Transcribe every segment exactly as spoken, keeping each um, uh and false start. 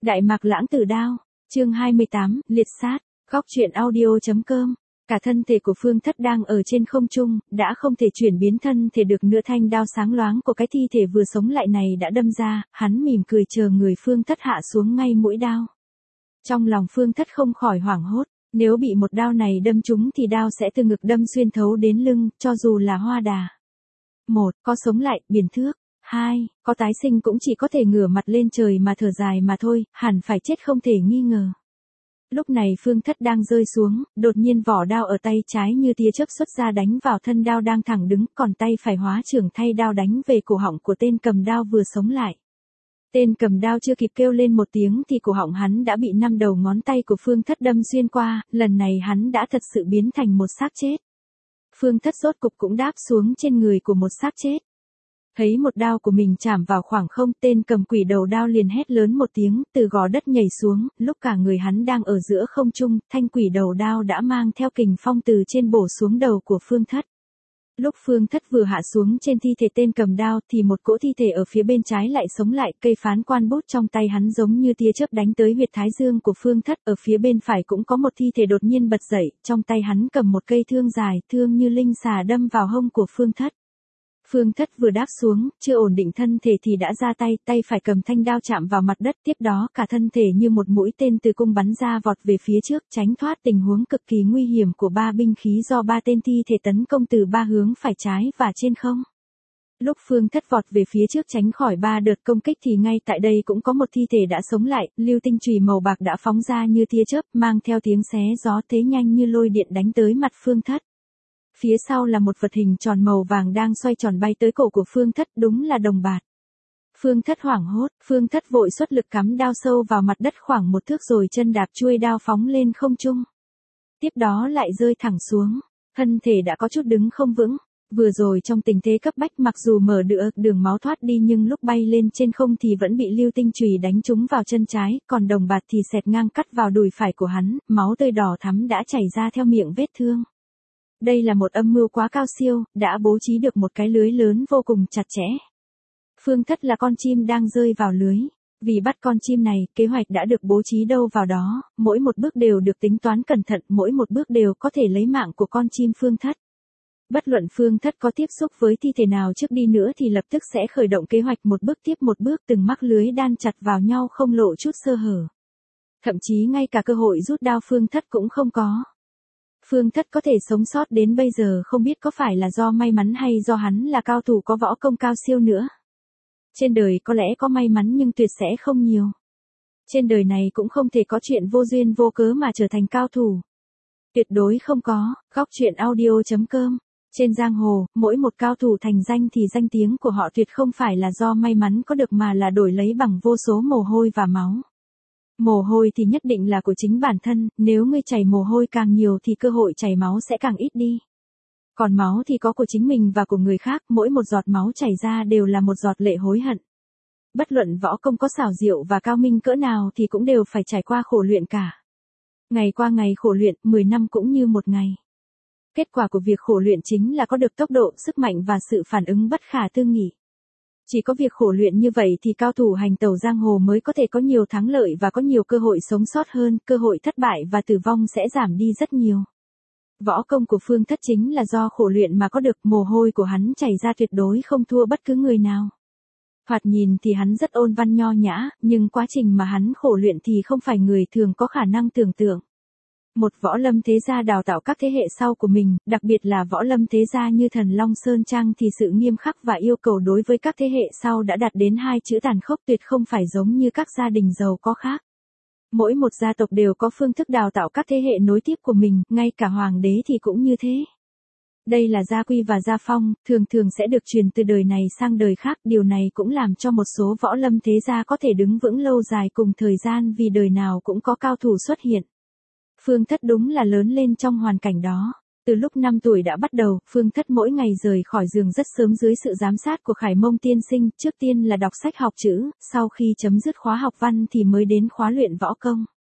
Đại Mạc Lãng Tử Đao, chương hai mươi tám, liệt sát, góc truyện audio.com. Cả thân thể của Phương Thất đang ở trên không trung, đã không thể chuyển biến thân thể được nữa, thanh đao sáng loáng của cái thi thể vừa sống lại này đã đâm ra, hắn mỉm cười chờ người Phương Thất hạ xuống ngay mũi đao. Trong lòng Phương Thất không khỏi hoảng hốt, nếu bị một đao này đâm trúng thì đao sẽ từ ngực đâm xuyên thấu đến lưng, cho dù là Hoa Đà. Một, có sống lại, biển thước. Hai, có tái sinh cũng chỉ có thể ngửa mặt lên trời mà thở dài mà thôi, hẳn phải chết không thể nghi ngờ. Lúc này Phương Thất đang rơi xuống, đột nhiên vỏ đao ở tay trái như tia chớp xuất ra đánh vào thân đao đang thẳng đứng, còn tay phải hóa trưởng thay đao đánh về cổ họng của tên cầm đao vừa sống lại. Tên cầm đao chưa kịp kêu lên một tiếng thì cổ họng hắn đã bị năm đầu ngón tay của Phương Thất đâm xuyên qua, lần này hắn đã thật sự biến thành một xác chết. Phương Thất rốt cục cũng đáp xuống trên người của một xác chết. Thấy một đao của mình chạm vào khoảng không, tên cầm quỷ đầu đao liền hét lớn một tiếng, từ gò đất nhảy xuống, lúc cả người hắn đang ở giữa không trung, thanh quỷ đầu đao đã mang theo kình phong từ trên bổ xuống đầu của Phương Thất. Lúc Phương Thất vừa hạ xuống trên thi thể tên cầm đao thì một cỗ thi thể ở phía bên trái lại sống lại, cây phán quan bút trong tay hắn giống như tia chớp đánh tới huyệt thái dương của Phương Thất, ở phía bên phải cũng có một thi thể đột nhiên bật dậy, trong tay hắn cầm một cây thương dài, thương như linh xà đâm vào hông của Phương Thất. Phương Thất vừa đáp xuống, chưa ổn định thân thể thì đã ra tay, tay phải cầm thanh đao chạm vào mặt đất, tiếp đó cả thân thể như một mũi tên từ cung bắn ra vọt về phía trước, tránh thoát tình huống cực kỳ nguy hiểm của ba binh khí do ba tên thi thể tấn công từ ba hướng phải trái và trên không. Lúc Phương Thất vọt về phía trước tránh khỏi ba đợt công kích thì ngay tại đây cũng có một thi thể đã sống lại, lưu tinh chùy màu bạc đã phóng ra như tia chớp, mang theo tiếng xé gió thế nhanh như lôi điện đánh tới mặt Phương Thất. Phía sau là một vật hình tròn màu vàng đang xoay tròn bay tới cổ của Phương Thất, đúng là đồng bạt. Phương Thất hoảng hốt, Phương Thất vội xuất lực cắm đao sâu vào mặt đất khoảng một thước rồi chân đạp chuôi đao phóng lên không trung. Tiếp đó lại rơi thẳng xuống, thân thể đã có chút đứng không vững. Vừa rồi trong tình thế cấp bách mặc dù mở được đường máu thoát đi nhưng lúc bay lên trên không thì vẫn bị lưu tinh chùy đánh trúng vào chân trái, còn đồng bạt thì xẹt ngang cắt vào đùi phải của hắn, máu tươi đỏ thắm đã chảy ra theo miệng vết thương. Đây là một âm mưu quá cao siêu, đã bố trí được một cái lưới lớn vô cùng chặt chẽ. Phương Thất là con chim đang rơi vào lưới. Vì bắt con chim này, kế hoạch đã được bố trí đâu vào đó, mỗi một bước đều được tính toán cẩn thận, mỗi một bước đều có thể lấy mạng của con chim Phương Thất. Bất luận Phương Thất có tiếp xúc với thi thể nào trước đi nữa thì lập tức sẽ khởi động kế hoạch một bước tiếp một bước, từng mắc lưới đan chặt vào nhau không lộ chút sơ hở. Thậm chí ngay cả cơ hội rút đao Phương Thất cũng không có. Phương Thất có thể sống sót đến bây giờ không biết có phải là do may mắn hay do hắn là cao thủ có võ công cao siêu nữa. Trên đời có lẽ có may mắn nhưng tuyệt sẽ không nhiều. Trên đời này cũng không thể có chuyện vô duyên vô cớ mà trở thành cao thủ. Tuyệt đối không có, góc truyện audio.com. Trên giang hồ, mỗi một cao thủ thành danh thì danh tiếng của họ tuyệt không phải là do may mắn có được mà là đổi lấy bằng vô số mồ hôi và máu. Mồ hôi thì nhất định là của chính bản thân, nếu ngươi chảy mồ hôi càng nhiều thì cơ hội chảy máu sẽ càng ít đi. Còn máu thì có của chính mình và của người khác, mỗi một giọt máu chảy ra đều là một giọt lệ hối hận. Bất luận võ công có xảo diệu và cao minh cỡ nào thì cũng đều phải trải qua khổ luyện cả. Ngày qua ngày khổ luyện, mười năm cũng như một ngày. Kết quả của việc khổ luyện chính là có được tốc độ, sức mạnh và sự phản ứng bất khả tư nghị. Chỉ có việc khổ luyện như vậy thì cao thủ hành tẩu giang hồ mới có thể có nhiều thắng lợi và có nhiều cơ hội sống sót hơn, cơ hội thất bại và tử vong sẽ giảm đi rất nhiều. Võ công của Phương Thất chính là do khổ luyện mà có được, mồ hôi của hắn chảy ra tuyệt đối không thua bất cứ người nào. Thoạt nhìn thì hắn rất ôn văn nho nhã, nhưng quá trình mà hắn khổ luyện thì không phải người thường có khả năng tưởng tượng. Một võ lâm thế gia đào tạo các thế hệ sau của mình, đặc biệt là võ lâm thế gia như Thần Long Sơn Trang thì sự nghiêm khắc và yêu cầu đối với các thế hệ sau đã đạt đến hai chữ tàn khốc, tuyệt không phải giống như các gia đình giàu có khác. Mỗi một gia tộc đều có phương thức đào tạo các thế hệ nối tiếp của mình, ngay cả hoàng đế thì cũng như thế. Đây là gia quy và gia phong, thường thường sẽ được truyền từ đời này sang đời khác, điều này cũng làm cho một số võ lâm thế gia có thể đứng vững lâu dài cùng thời gian vì đời nào cũng có cao thủ xuất hiện. Phương Thất đúng là lớn lên trong hoàn cảnh đó. Từ lúc năm tuổi đã bắt đầu, Phương Thất mỗi ngày rời khỏi giường rất sớm dưới sự giám sát của Khải Mông tiên sinh, trước tiên là đọc sách học chữ, sau khi chấm dứt khóa học văn thì mới đến khóa luyện võ công.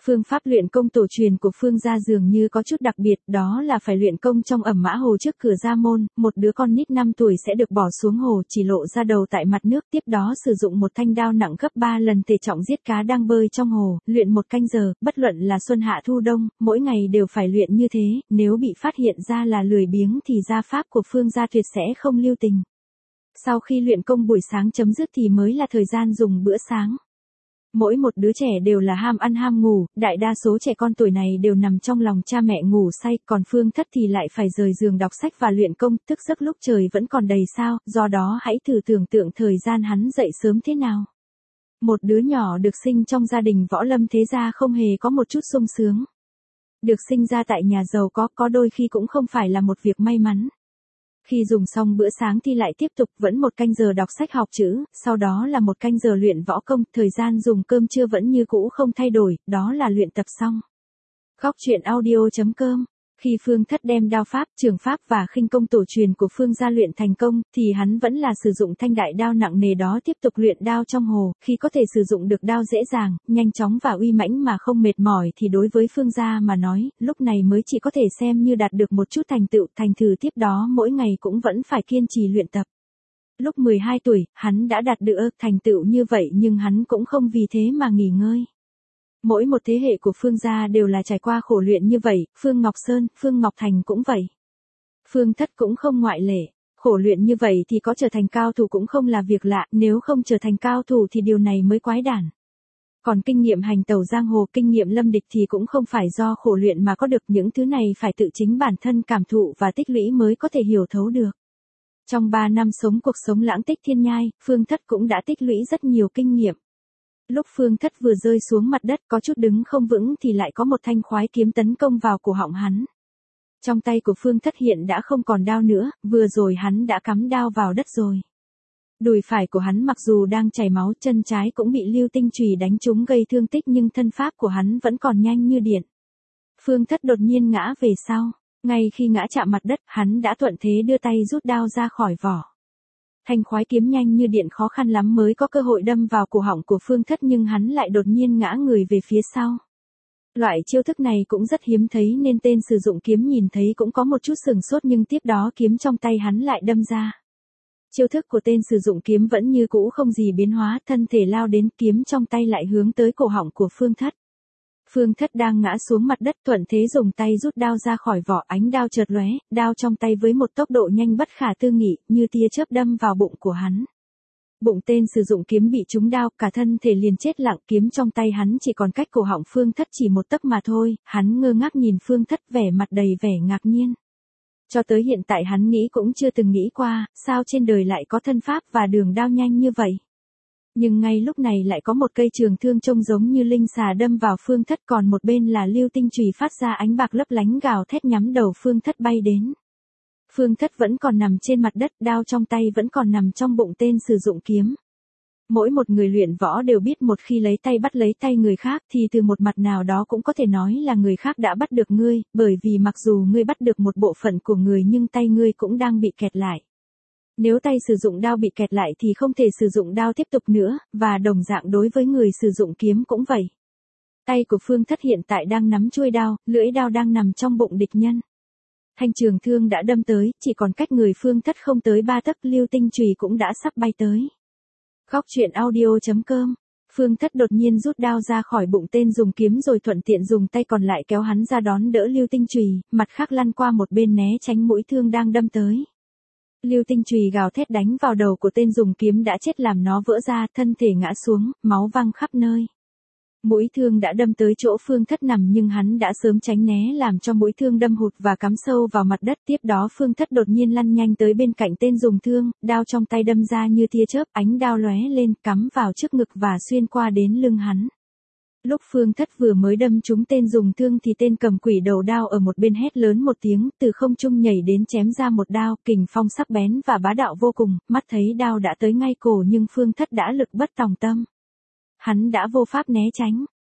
Phương pháp luyện công tổ truyền của Phương gia dường như có chút đặc biệt, đó là phải luyện công trong ẩm mã hồ trước cửa gia môn, một đứa con nít năm tuổi sẽ được bỏ xuống hồ chỉ lộ ra đầu tại mặt nước, tiếp đó sử dụng một thanh đao nặng gấp ba lần thể trọng giết cá đang bơi trong hồ, luyện một canh giờ, bất luận là xuân hạ thu đông, mỗi ngày đều phải luyện như thế, nếu bị phát hiện ra là lười biếng thì gia pháp của Phương gia tuyệt sẽ không lưu tình. Sau khi luyện công buổi sáng chấm dứt thì mới là thời gian dùng bữa sáng. Mỗi một đứa trẻ đều là ham ăn ham ngủ, đại đa số trẻ con tuổi này đều nằm trong lòng cha mẹ ngủ say, còn Phương Thất thì lại phải rời giường đọc sách và luyện công, thức giấc lúc trời vẫn còn đầy sao, do đó hãy thử tưởng tượng thời gian hắn dậy sớm thế nào. Một đứa nhỏ được sinh trong gia đình võ lâm thế gia không hề có một chút sung sướng. Được sinh ra tại nhà giàu có, có đôi khi cũng không phải là một việc may mắn. Khi dùng xong bữa sáng thì lại tiếp tục vẫn một canh giờ đọc sách học chữ, sau đó là một canh giờ luyện võ công, thời gian dùng cơm trưa vẫn như cũ không thay đổi, đó là luyện tập xong. Góc truyện audio chấm com. Khi Phương Thất đem đao pháp, trường pháp và khinh công tổ truyền của Phương gia luyện thành công, thì hắn vẫn là sử dụng thanh đại đao nặng nề đó tiếp tục luyện đao trong hồ, khi có thể sử dụng được đao dễ dàng, nhanh chóng và uy mãnh mà không mệt mỏi thì đối với Phương gia mà nói, lúc này mới chỉ có thể xem như đạt được một chút thành tựu, thành thử tiếp đó mỗi ngày cũng vẫn phải kiên trì luyện tập. Lúc mười hai tuổi, hắn đã đạt được thành tựu như vậy nhưng hắn cũng không vì thế mà nghỉ ngơi. Mỗi một thế hệ của Phương gia đều là trải qua khổ luyện như vậy, Phương Ngọc Sơn, Phương Ngọc Thành cũng vậy. Phương Thất cũng không ngoại lệ, khổ luyện như vậy thì có trở thành cao thủ cũng không là việc lạ, nếu không trở thành cao thủ thì điều này mới quái đản. Còn kinh nghiệm hành tẩu giang hồ, kinh nghiệm lâm địch thì cũng không phải do khổ luyện mà có được, những thứ này phải tự chính bản thân cảm thụ và tích lũy mới có thể hiểu thấu được. Trong ba năm sống cuộc sống lãng tích thiên nhai, Phương Thất cũng đã tích lũy rất nhiều kinh nghiệm. Lúc Phương Thất vừa rơi xuống mặt đất có chút đứng không vững thì lại có một thanh khoái kiếm tấn công vào cổ họng hắn. Trong tay của Phương Thất hiện đã không còn đao nữa, vừa rồi hắn đã cắm đao vào đất rồi. Đùi phải của hắn mặc dù đang chảy máu, chân trái cũng bị lưu tinh chùy đánh trúng gây thương tích nhưng thân pháp của hắn vẫn còn nhanh như điện. Phương Thất đột nhiên ngã về sau, ngay khi ngã chạm mặt đất hắn đã thuận thế đưa tay rút đao ra khỏi vỏ. Thanh khoái kiếm nhanh như điện khó khăn lắm mới có cơ hội đâm vào cổ họng của Phương Thất nhưng hắn lại đột nhiên ngã người về phía sau. Loại chiêu thức này cũng rất hiếm thấy nên tên sử dụng kiếm nhìn thấy cũng có một chút sừng sốt nhưng tiếp đó kiếm trong tay hắn lại đâm ra. Chiêu thức của tên sử dụng kiếm vẫn như cũ không gì biến hóa, thân thể lao đến kiếm trong tay lại hướng tới cổ họng của Phương Thất. Phương Thất đang ngã xuống mặt đất thuận thế dùng tay rút đao ra khỏi vỏ, ánh đao chợt lóe, đao trong tay với một tốc độ nhanh bất khả tư nghị, như tia chớp đâm vào bụng của hắn. Bụng tên sử dụng kiếm bị trúng đao, cả thân thể liền chết lặng, kiếm trong tay hắn chỉ còn cách cổ họng Phương Thất chỉ một tấc mà thôi, hắn ngơ ngác nhìn Phương Thất vẻ mặt đầy vẻ ngạc nhiên. Cho tới hiện tại hắn nghĩ cũng chưa từng nghĩ qua, sao trên đời lại có thân pháp và đường đao nhanh như vậy. Nhưng ngay lúc này lại có một cây trường thương trông giống như linh xà đâm vào Phương Thất, còn một bên là lưu tinh chùy phát ra ánh bạc lấp lánh gào thét nhắm đầu Phương Thất bay đến. Phương Thất vẫn còn nằm trên mặt đất, đao trong tay vẫn còn nằm trong bụng tên sử dụng kiếm. Mỗi một người luyện võ đều biết một khi lấy tay bắt lấy tay người khác thì từ một mặt nào đó cũng có thể nói là người khác đã bắt được ngươi, bởi vì mặc dù ngươi bắt được một bộ phận của người nhưng tay ngươi cũng đang bị kẹt lại. Nếu tay sử dụng đao bị kẹt lại thì không thể sử dụng đao tiếp tục nữa, và đồng dạng đối với người sử dụng kiếm cũng vậy. Tay của Phương Thất hiện tại đang nắm chuôi đao, lưỡi đao đang nằm trong bụng địch nhân. Thanh trường thương đã đâm tới, chỉ còn cách người Phương Thất không tới ba tấc, lưu tinh chùy cũng đã sắp bay tới. Góc truyện audio chấm com. Phương Thất đột nhiên rút đao ra khỏi bụng tên dùng kiếm rồi thuận tiện dùng tay còn lại kéo hắn ra đón đỡ lưu tinh chùy, mặt khác lăn qua một bên né tránh mũi thương đang đâm tới. Lưu tinh chùy gào thét đánh vào đầu của tên dùng kiếm đã chết làm nó vỡ ra, thân thể ngã xuống, máu văng khắp nơi. Mũi thương đã đâm tới chỗ Phương Thất nằm nhưng hắn đã sớm tránh né làm cho mũi thương đâm hụt và cắm sâu vào mặt đất. Tiếp đó Phương Thất đột nhiên lăn nhanh tới bên cạnh tên dùng thương, đao trong tay đâm ra như tia chớp, ánh đao lóe lên cắm vào trước ngực và xuyên qua đến lưng hắn. Lúc Phương Thất vừa mới đâm trúng tên dùng thương thì tên cầm quỷ đầu đao ở một bên hét lớn một tiếng, từ không trung nhảy đến chém ra một đao, kình phong sắc bén và bá đạo vô cùng, mắt thấy đao đã tới ngay cổ nhưng Phương Thất đã lực bất tòng tâm. Hắn đã vô pháp né tránh,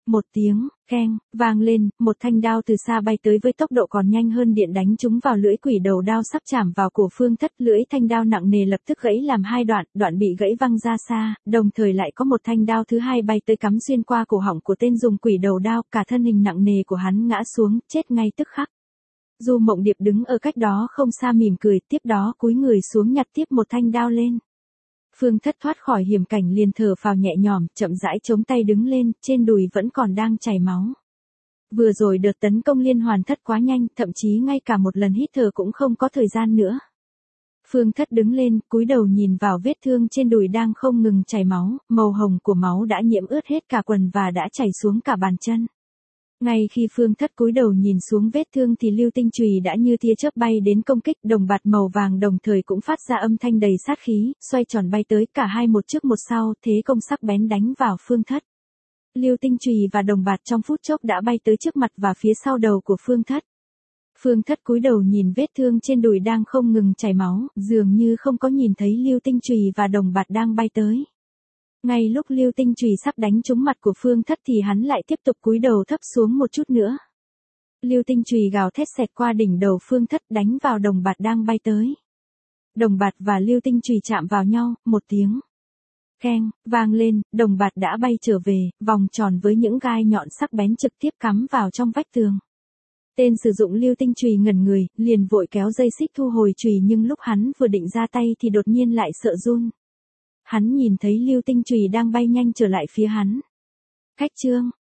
Một tiếng, keng, vang lên, một thanh đao từ xa bay tới với tốc độ còn nhanh hơn điện đánh trúng vào lưỡi quỷ đầu đao sắp chạm vào cổ Phương Thất. Lưỡi thanh đao nặng nề lập tức gãy làm hai đoạn, đoạn bị gãy văng ra xa, đồng thời lại có một thanh đao thứ hai bay tới cắm xuyên qua cổ họng của tên dùng quỷ đầu đao, cả thân hình nặng nề của hắn ngã xuống, chết ngay tức khắc. Du Mộng Điệp đứng ở cách đó không xa mỉm cười, tiếp đó cúi người xuống nhặt tiếp một thanh đao lên. Phương Thất thoát khỏi hiểm cảnh liền thở phào nhẹ nhõm, chậm rãi chống tay đứng lên, trên đùi vẫn còn đang chảy máu. Vừa rồi đợt tấn công liên hoàn thất quá nhanh, thậm chí ngay cả một lần hít thở cũng không có thời gian nữa. Phương Thất đứng lên, cúi đầu nhìn vào vết thương trên đùi đang không ngừng chảy máu, màu hồng của máu đã nhiễm ướt hết cả quần và đã chảy xuống cả bàn chân. Ngay khi Phương Thất cúi đầu nhìn xuống vết thương thì Lưu Tinh chùy đã như tia chớp bay đến công kích, đồng bạt màu vàng đồng thời cũng phát ra âm thanh đầy sát khí, xoay tròn bay tới, cả hai một trước một sau, thế công sắc bén đánh vào Phương Thất. Lưu Tinh chùy và đồng bạt trong phút chốc đã bay tới trước mặt và phía sau đầu của Phương Thất. Phương Thất cúi đầu nhìn vết thương trên đùi đang không ngừng chảy máu, dường như không có nhìn thấy Lưu Tinh chùy và đồng bạt đang bay tới. Ngay lúc Lưu Tinh chùy sắp đánh trúng mặt của Phương Thất thì hắn lại tiếp tục cúi đầu thấp xuống một chút nữa. Lưu Tinh chùy gào thét xẹt qua đỉnh đầu Phương Thất đánh vào đồng bạt đang bay tới. Đồng bạt và Lưu Tinh chùy chạm vào nhau, một tiếng keng vang lên, đồng bạt đã bay trở về, vòng tròn với những gai nhọn sắc bén trực tiếp cắm vào trong vách tường. Tên sử dụng Lưu Tinh chùy ngẩn người, liền vội kéo dây xích thu hồi chùy, nhưng lúc hắn vừa định ra tay thì đột nhiên lại sợ run. Hắn nhìn thấy Lưu Tinh chùy đang bay nhanh trở lại phía hắn. Khách trương,